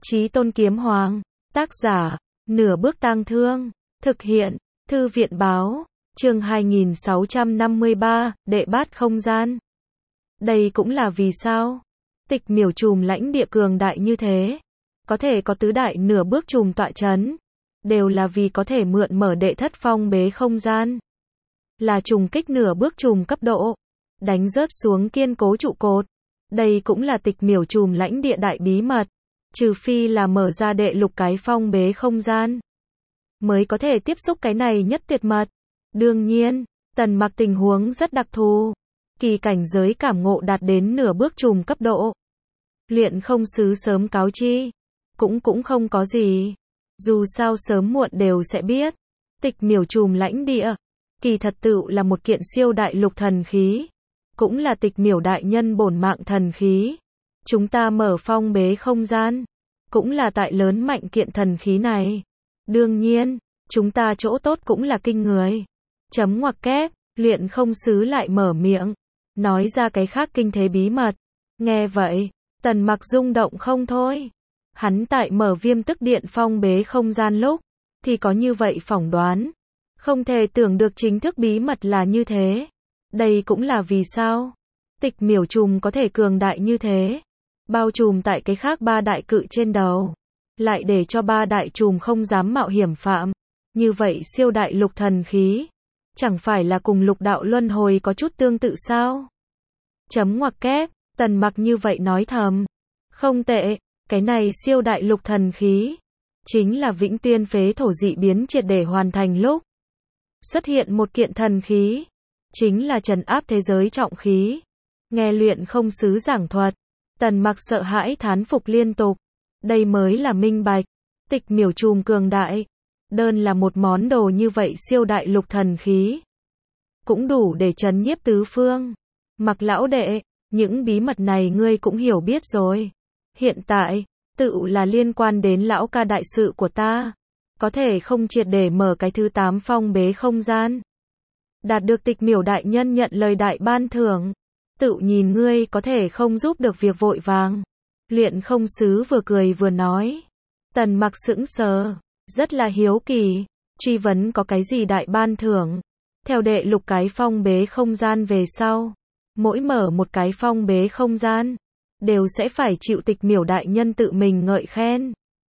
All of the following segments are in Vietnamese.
Chí Tôn Kiếm Hoàng. Tác giả, Nửa Bước Tang Thương. Thực hiện, Thư viện báo. Chương 2653, Đệ Bát Không Gian. Đây cũng là vì sao Tịch Miểu Trùm lãnh địa cường đại như thế, có thể có tứ đại nửa bước trùm tọa chấn, đều là vì có thể mượn mở đệ thất phong bế không gian. Là trùng kích nửa bước trùm cấp độ, đánh rớt xuống kiên cố trụ cột. Đây cũng là Tịch Miểu Trùm lãnh địa đại bí mật, trừ phi là mở ra đệ lục cái phong bế không gian, mới có thể tiếp xúc cái này nhất tuyệt mật. Đương nhiên, Tần Mặc tình huống rất đặc thù, kỳ cảnh giới cảm ngộ đạt đến nửa bước trùm cấp độ. Luyện không sứ sớm cáo chi, cũng không có gì. Dù sao sớm muộn đều sẽ biết, Tịch Miểu Trùm lãnh địa, kỳ thật tựu là một kiện siêu đại lục thần khí, cũng là Tịch Miểu đại nhân bổn mạng thần khí. Chúng ta mở phong bế không gian, cũng là tại lớn mạnh kiện thần khí này. Đương nhiên, chúng ta chỗ tốt cũng là kinh người. Chấm ngoặc kép, luyện không sứ lại mở miệng, nói ra cái khác kinh thế bí mật. Nghe vậy, Tần Mặc rung động không thôi. Hắn tại mở Viêm Tức Điện phong bế không gian lúc, thì có như vậy phỏng đoán. Không thể tưởng được chính thức bí mật là như thế. Đây cũng là vì sao Tịch Miểu Trùm có thể cường đại như thế, bao trùm tại cái khác ba đại cự trên đầu, lại để cho ba đại trùm không dám mạo hiểm phạm. Như vậy siêu đại lục thần khí, chẳng phải là cùng lục đạo luân hồi có chút tương tự sao? Chấm ngoặc kép, Tần Mặc như vậy nói thầm. Không tệ, cái này siêu đại lục thần khí, chính là Vĩnh Tuyên phế thổ dị biến triệt để hoàn thành lúc. Xuất hiện một kiện thần khí, chính là trấn áp thế giới trọng khí. Nghe luyện không sứ giảng thuật, Tần Mặc sợ hãi thán phục liên tục. Đây mới là minh bạch, Tịch Miểu Trùm cường đại. Đơn là một món đồ như vậy siêu đại lục thần khí, cũng đủ để trấn nhiếp tứ phương. Mặc lão đệ, những bí mật này ngươi cũng hiểu biết rồi. Hiện tại, tựu là liên quan đến lão ca đại sự của ta. Có thể không triệt để mở cái thứ 8 phong bế không gian, đạt được Tịch Miểu đại nhân nhận lời đại ban thưởng, tựu nhìn ngươi có thể không giúp được việc vội vàng. Luyện không sứ vừa cười vừa nói. Tần Mặc sững sờ, rất là hiếu kỳ, truy vấn có cái gì đại ban thưởng. Theo đệ lục cái phong bế không gian về sau, mỗi mở một cái phong bế không gian, đều sẽ phải chịu Tịch Miểu đại nhân tự mình ngợi khen.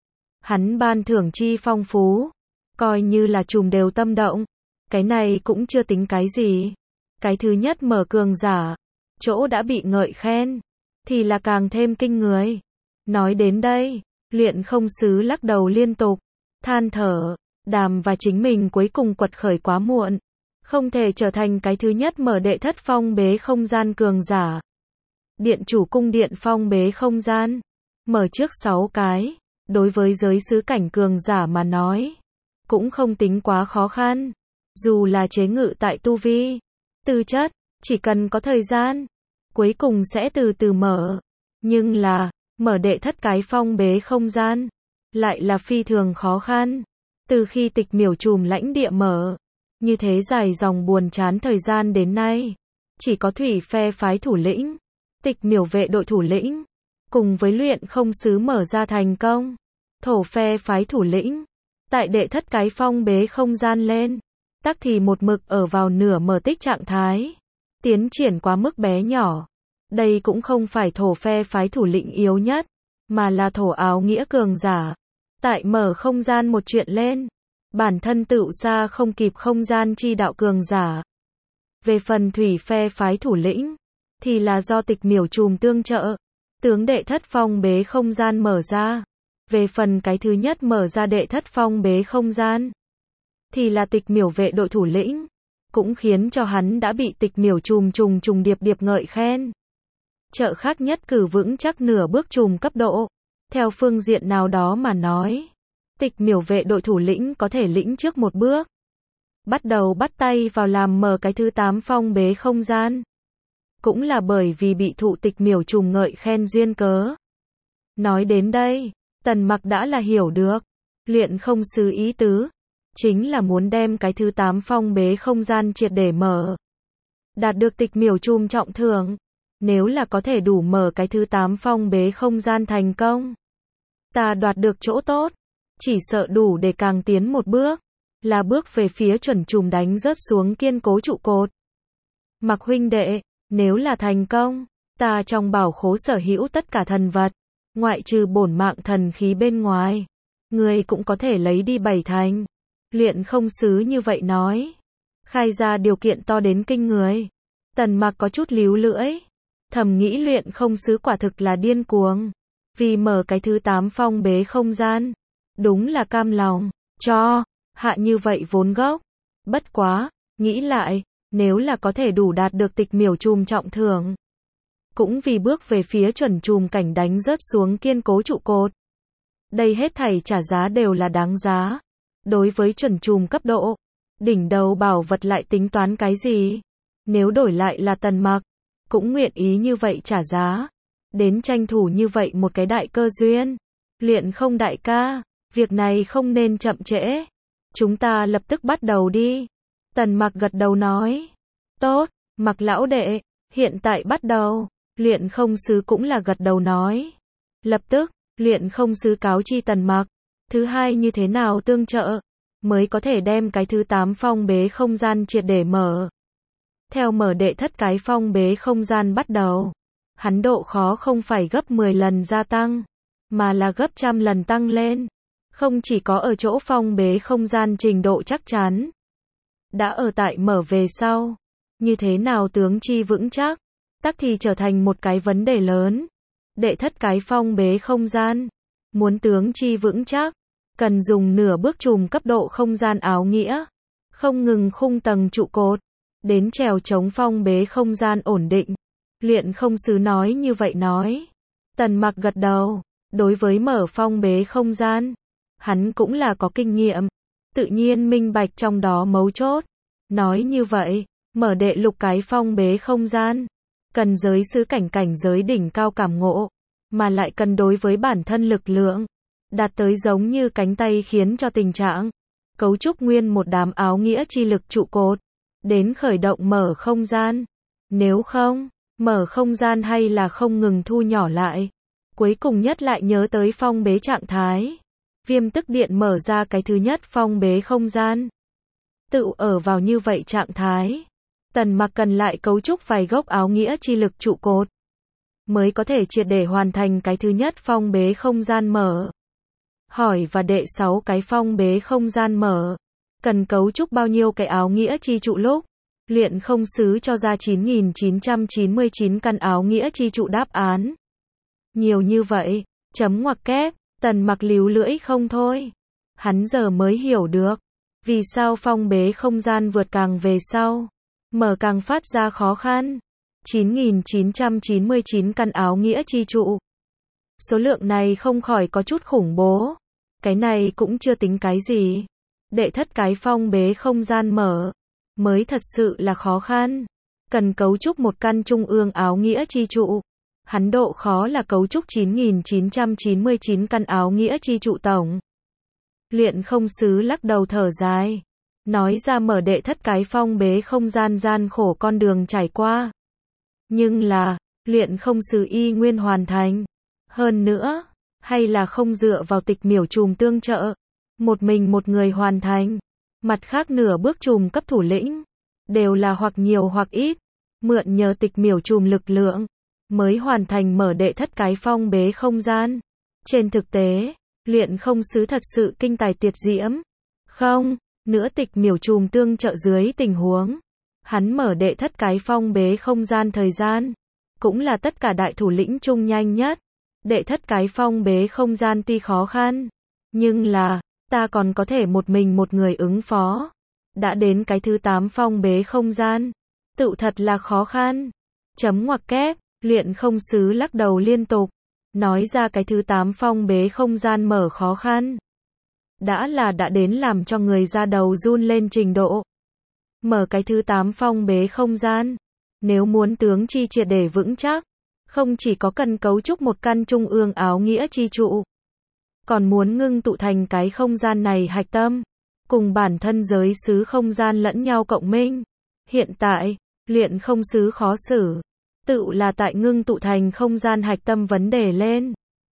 Hắn ban thưởng chi phong phú, coi như là trùm đều tâm động. Cái này cũng chưa tính cái gì. Cái thứ nhất mở cường giả, chỗ đã bị ngợi khen, thì là càng thêm kinh người. Nói đến đây, luyện không sứ lắc đầu liên tục, than thở, Đàm và chính mình cuối cùng quật khởi quá muộn, không thể trở thành cái thứ nhất mở đệ thất phong bế không gian cường giả. Điện chủ cung điện phong bế không gian, mở trước 6 cái, đối với giới sứ cảnh cường giả mà nói, cũng không tính quá khó khăn. Dù là chế ngự tại tu vi, tư chất, chỉ cần có thời gian, cuối cùng sẽ từ từ mở. Nhưng là, mở đệ thất cái phong bế không gian, lại là phi thường khó khăn. Từ khi Tịch Miểu Trùm lãnh địa mở, như thế dài dòng buồn chán thời gian đến nay, chỉ có thủy phe phái thủ lĩnh, Tịch Miểu vệ đội thủ lĩnh, cùng với luyện không sứ mở ra thành công. Thổ phe phái thủ lĩnh, tại đệ thất cái phong bế không gian lên, tắc thì một mực ở vào nửa mở tích trạng thái, tiến triển quá mức bé nhỏ. Đây cũng không phải thổ phe phái thủ lĩnh yếu nhất, mà là thổ áo nghĩa cường giả. Tại mở không gian một chuyện lên, bản thân tựu xa không kịp không gian chi đạo cường giả. Về phần thủy phe phái thủ lĩnh, thì là do Tịch Miểu Trùm tương trợ, tướng đệ thất phong bế không gian mở ra. Về phần cái thứ nhất mở ra đệ thất phong bế không gian, thì là Tịch Miểu vệ đội thủ lĩnh, cũng khiến cho hắn đã bị Tịch Miểu Trùm trùng điệp ngợi khen. Trợ khác nhất cử vững chắc nửa bước trùm cấp độ. Theo phương diện nào đó mà nói, Tịch Miểu vệ đội thủ lĩnh có thể lĩnh trước một bước, bắt đầu bắt tay vào làm mở cái thứ 8 phong bế không gian. Cũng là bởi vì bị thụ Tịch Miểu Trùm ngợi khen duyên cớ. Nói đến đây, Tần Mặc đã là hiểu được, luyện không sứ ý tứ, chính là muốn đem cái thứ 8 phong bế không gian triệt để mở, đạt được Tịch Miểu Trùm trọng thưởng. Nếu là có thể đủ mở cái thứ 8 phong bế không gian thành công, ta đoạt được chỗ tốt, chỉ sợ đủ để càng tiến một bước, là bước về phía chuẩn chùm đánh rớt xuống kiên cố trụ cột. Mặc huynh đệ, nếu là thành công, ta trong bảo khố sở hữu tất cả thần vật, ngoại trừ bổn mạng thần khí bên ngoài, ngươi cũng có thể lấy đi 7 thành. Luyện không sứ như vậy nói, khai ra điều kiện to đến kinh người. Tần Mặc có chút líu lưỡi, thầm nghĩ luyện không sứ quả thực là điên cuồng, vì mở cái thứ 8 phong bế không gian, đúng là cam lòng cho hạ như vậy vốn gốc. Bất quá, nghĩ lại, nếu là có thể đủ đạt được tịch miểu chùm trọng thưởng, cũng vì bước về phía chuẩn chùm cảnh đánh rớt xuống kiên cố trụ cột, đây hết thảy trả giá đều là đáng giá. Đối với chuẩn chùm cấp độ, đỉnh đầu bảo vật lại tính toán cái gì? Nếu đổi lại là Tần Mặc, cũng nguyện ý như vậy trả giá, đến tranh thủ như vậy một cái đại cơ duyên. Luyện không đại ca, việc này không nên chậm trễ, chúng ta lập tức bắt đầu đi. Tần Mặc gật đầu nói, tốt, Mặc lão đệ, hiện tại bắt đầu. Luyện không sứ cũng là gật đầu nói. Lập tức, luyện không sứ cáo chi Tần Mặc, thứ hai như thế nào tương trợ, mới có thể đem cái thứ 8 phong bế không gian triệt để mở. Theo mở đệ thất cái phong bế không gian bắt đầu, hắn độ khó không phải gấp 10 lần gia tăng, mà là gấp trăm lần tăng lên. Không chỉ có ở chỗ phong bế không gian trình độ chắc chắn, đã ở tại mở về sau, như thế nào tướng chi vững chắc, tắc thì trở thành một cái vấn đề lớn. Đệ thất cái phong bế không gian, muốn tướng chi vững chắc, cần dùng nửa bước chùm cấp độ không gian áo nghĩa, không ngừng khung tầng trụ cột, đến trèo chống phong bế không gian ổn định. Luyện không sứ nói như vậy nói. Tần Mặc gật đầu, đối với mở phong bế không gian, hắn cũng là có kinh nghiệm, tự nhiên minh bạch trong đó mấu chốt. Nói như vậy, mở đệ lục cái phong bế không gian, cần giới sứ cảnh giới đỉnh cao cảm ngộ, mà lại cần đối với bản thân lực lượng, đạt tới giống như cánh tay khiến cho tình trạng, cấu trúc nguyên một đám áo nghĩa chi lực trụ cột, đến khởi động mở không gian. Nếu không, mở không gian hay là không ngừng thu nhỏ lại, cuối cùng nhất lại nhớ tới phong bế trạng thái. Viêm tức điện mở ra cái thứ nhất phong bế không gian, tự ở vào như vậy trạng thái, Tần Mặc cần lại cấu trúc vài gốc áo nghĩa chi lực trụ cột, mới có thể triệt để hoàn thành cái thứ nhất phong bế không gian mở. Hỏi và đệ 6 cái phong bế không gian mở, cần cấu trúc bao nhiêu cái áo nghĩa chi trụ lúc? Luyện không sứ cho ra 9.999 căn áo nghĩa chi trụ đáp án. Nhiều như vậy, chấm ngoặc kép, Tần Mặc líu lưỡi không thôi. Hắn giờ mới hiểu được, vì sao phong bế không gian vượt càng về sau, mở càng phát ra khó khăn. 9.999 căn áo nghĩa chi trụ. Số lượng này không khỏi có chút khủng bố. Cái này cũng chưa tính cái gì. Đệ thất cái phong bế không gian mở, mới thật sự là khó khăn. Cần cấu trúc một căn trung ương áo nghĩa chi trụ. Hắn độ khó là cấu trúc 9.999 căn áo nghĩa chi trụ tổng. Luyện không sứ lắc đầu thở dài, nói ra mở đệ thất cái phong bế không gian gian khổ con đường trải qua. Nhưng là, luyện không sứ y nguyên hoàn thành. Hơn nữa, hay là không dựa vào tịch miểu chùm tương trợ, một mình một người hoàn thành. Mặt khác nửa bước chùm cấp thủ lĩnh, đều là hoặc nhiều hoặc ít, mượn nhờ tịch miểu chùm lực lượng, mới hoàn thành mở đệ thất cái phong bế không gian. Trên thực tế, luyện không sứ thật sự kinh tài tuyệt diễm. Không, nữa tịch miểu chùm tương trợ dưới tình huống, hắn mở đệ thất cái phong bế không gian thời gian, cũng là tất cả đại thủ lĩnh chung nhanh nhất. Đệ thất cái phong bế không gian tuy khó khăn, nhưng là, ta còn có thể một mình một người ứng phó. Đã đến cái thứ 8 phong bế không gian, tự thật là khó khăn. Chấm ngoặc kép, luyện không sứ lắc đầu liên tục, nói ra cái thứ 8 phong bế không gian mở khó khăn. Đã đến làm cho người ra đầu run lên trình độ. Mở cái thứ 8 phong bế không gian, nếu muốn tướng chi triệt để vững chắc, không chỉ có cần cấu trúc một căn trung ương áo nghĩa chi trụ, còn muốn ngưng tụ thành cái không gian này hạch tâm, cùng bản thân giới xứ không gian lẫn nhau cộng minh. Hiện tại, luyện không sứ khó xử, tự là tại ngưng tụ thành không gian hạch tâm vấn đề lên.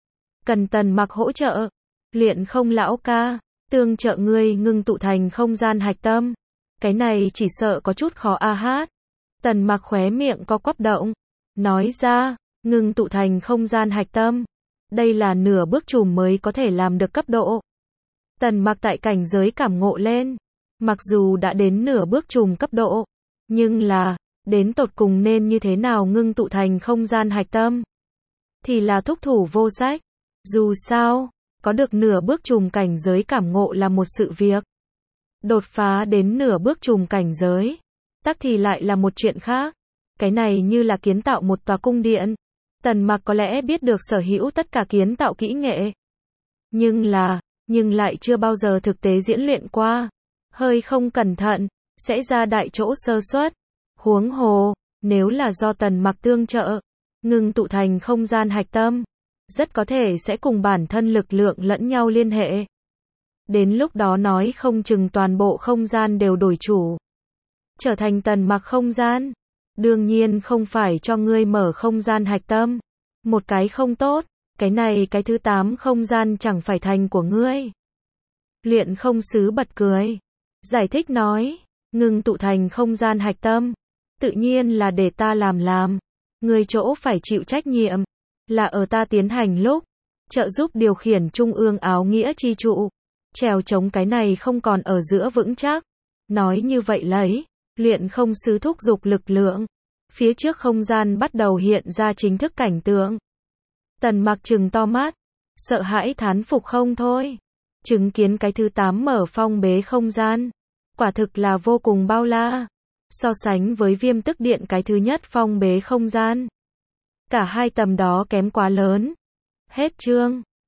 Cần Tần Mặc hỗ trợ. Luyện không lão ca, tương trợ ngươi ngưng tụ thành không gian hạch tâm. Cái này chỉ sợ có chút khó a hát. Tần Mặc khóe miệng có quắp động. Nói ra, ngưng tụ thành không gian hạch tâm. Đây là nửa bước trùm mới có thể làm được cấp độ. Tần Mặc tại cảnh giới cảm ngộ lên. Mặc dù đã đến nửa bước trùm cấp độ. Nhưng là, đến tột cùng nên như thế nào ngưng tụ thành không gian hạch tâm? Thì là thúc thủ vô sách. Dù sao, có được nửa bước trùm cảnh giới cảm ngộ là một sự việc. Đột phá đến nửa bước trùm cảnh giới, tắc thì lại là một chuyện khác. Cái này như là kiến tạo một tòa cung điện. Tần Mặc có lẽ biết được sở hữu tất cả kiến tạo kỹ nghệ. Nhưng lại chưa bao giờ thực tế diễn luyện qua. Hơi không cẩn thận, sẽ ra đại chỗ sơ suất. Huống hồ, nếu là do Tần Mặc tương trợ, ngưng tụ thành không gian hạch tâm, rất có thể sẽ cùng bản thân lực lượng lẫn nhau liên hệ. Đến lúc đó nói không chừng toàn bộ không gian đều đổi chủ. Trở thành Tần Mặc không gian. Đương nhiên không phải cho ngươi mở không gian hạch tâm. Một cái không tốt, cái này cái thứ 8 không gian chẳng phải thành của ngươi. Luyện không sứ bật cười. Giải thích nói, ngưng tụ thành không gian hạch tâm. Tự nhiên là để ta làm. Ngươi chỗ phải chịu trách nhiệm. Là ở ta tiến hành lúc. Trợ giúp điều khiển trung ương áo nghĩa chi trụ. Trèo chống cái này không còn ở giữa vững chắc. Nói như vậy lấy. Luyện không sứ thúc giục lực lượng. Phía trước không gian bắt đầu hiện ra chính thức cảnh tượng. Tần Mặc trừng to mắt. Sợ hãi thán phục không thôi. Chứng kiến cái thứ 8 mở phong bế không gian. Quả thực là vô cùng bao la. So sánh với Viêm Tức Điện cái thứ nhất phong bế không gian. Cả hai tầm đó kém quá lớn. Hết chương.